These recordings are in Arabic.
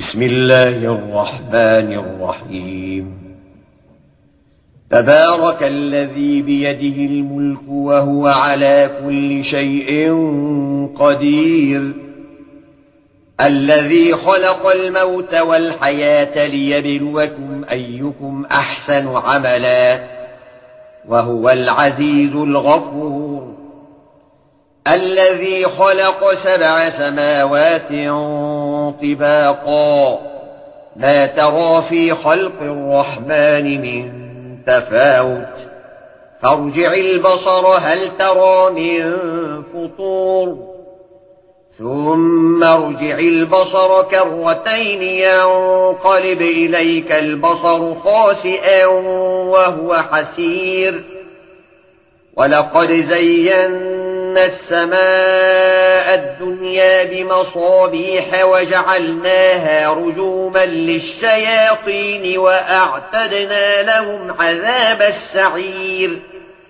بسم الله الرحمن الرحيم. تبارك الذي بيده الملك وهو على كل شيء قدير، الذي خلق الموت والحياة ليبلوكم أيكم أحسن عملا، وهو العزيز الغفور، الذي خلق 7 سماوات طباقا، ما ترى في خلق الرحمن من تفاوت، فارجع البصر هل ترى من فطور، ثم ارجع البصر كرتين ينقلب إليك البصر خاسئا وهو حسير، ولقد زينا السماء الدنيا بمصابيح وجعلناها رجوما للشياطين وأعتدنا لهم عذاب السعير،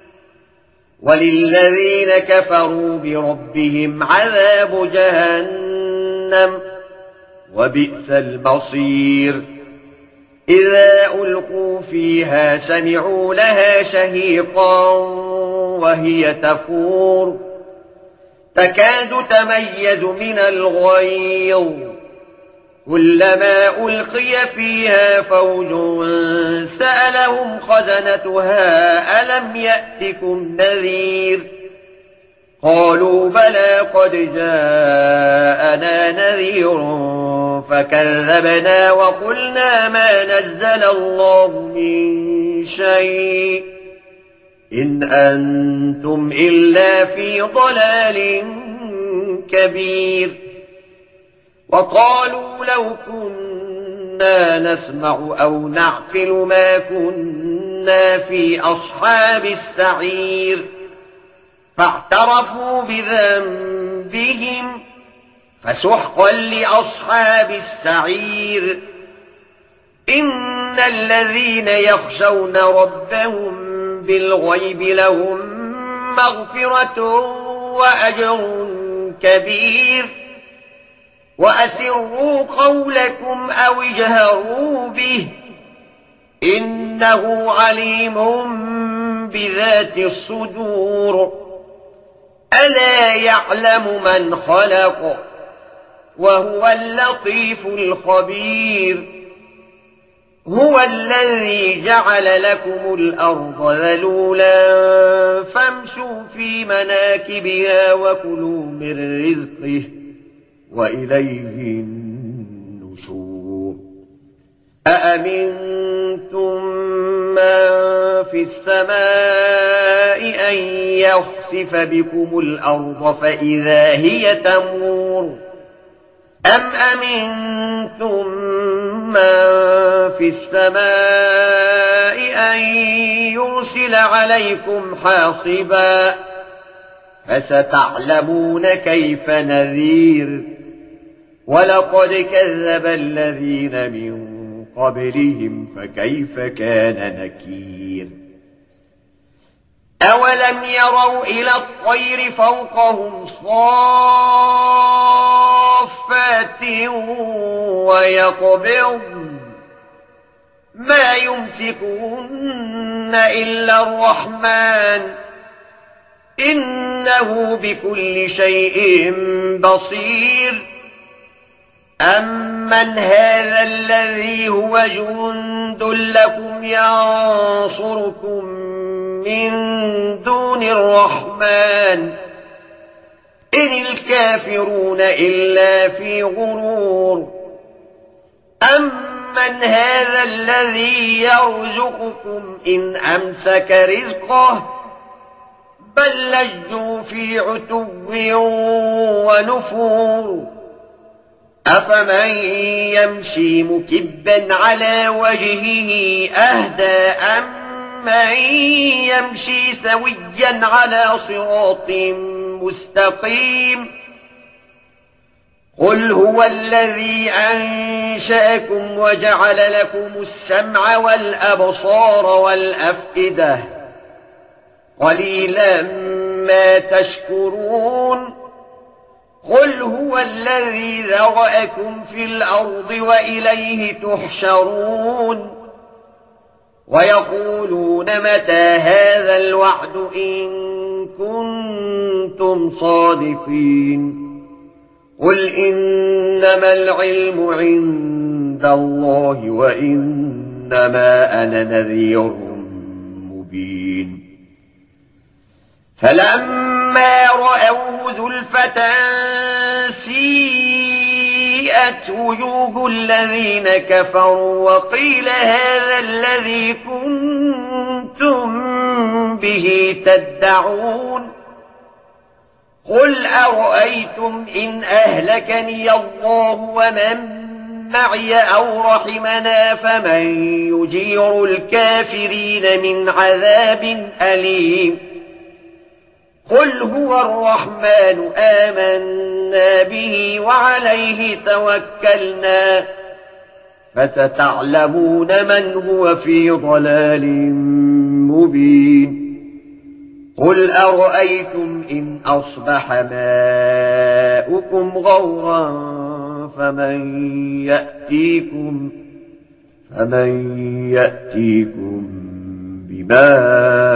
وللذين كفروا بربهم عذاب جهنم وبئس المصير. إذا ألقوا فيها سمعوا لها شهيقا وهي تفور، تكاد تميز من الغيظ، كلما ألقي فيها فوج سألهم خزنتها ألم يأتكم نذير، قالوا بلى قد جاءنا نذير فكذبنا وقلنا ما نزل الله من شيء إن أنتم إلا في ضلال كبير. وقالوا لو كنا نسمع أو نعقل ما كنا في أصحاب السعير، فاعترفوا بذنبهم فسحقا لأصحاب السعير. إن الذين يخشون ربهم بالغيب لهم مغفرة وأجر كبير، وأسروا قولكم أو اجهروا به إنه عليم بذات الصدور. ألا يعلم من خلق وهو اللطيف الخبير. هو الذي جعل لكم الأرض ذلولا فامشوا في مناكبها وكلوا من رزقه وإليه النشور. أأمنتم من في السماء أن يخسف بكم الأرض فإذا هي تمور، أم أمنتم من في السماء أن يرسل عليكم حاصبا، فستعلمون كيف نذير. ولقد كذب الذين من قبلهم فكيف كان نكير. أولم يروا إلى الطير فوقهم صافات ويقبضن ما يمسكون إلا الرحمن إنه بكل شيء بصير. أمن هذا الذي هو جند لكم ينصركم من دون الرحمن إن الكافرون إلا في غرور. أمن هذا الذي يرزقكم إن أمسك رزقه بل لجوا في عتو ونفور. أفمن يمشي مكبا على وجهه أهدى أم من يمشي سويا على صراط مستقيم. قل هو الذي أنشأكم وجعل لكم السمع والأبصار والأفئدة قليلا ما تشكرون. قل هو الذي ذرأكم في الأرض وإليه تحشرون ويقولون متى هذا الوعد إن كنتم صادقين قل إنما العلم عند الله وإنما أنا نذير مبين فلما رأوه زلفة سيئت وجوه الذين كفروا وقيل هذا الذي كنتم به تدعون قل أرأيتم إن أهلكني الله ومن معي أو رحمنا فمن يجير الكافرين من عذاب أليم قل هو الرحمن آمنا به وعليه توكلنا فستعلمون من هو في ضلال مبين قل أرأيتم إن أصبح ماؤكم غورا فمن يأتيكم بماء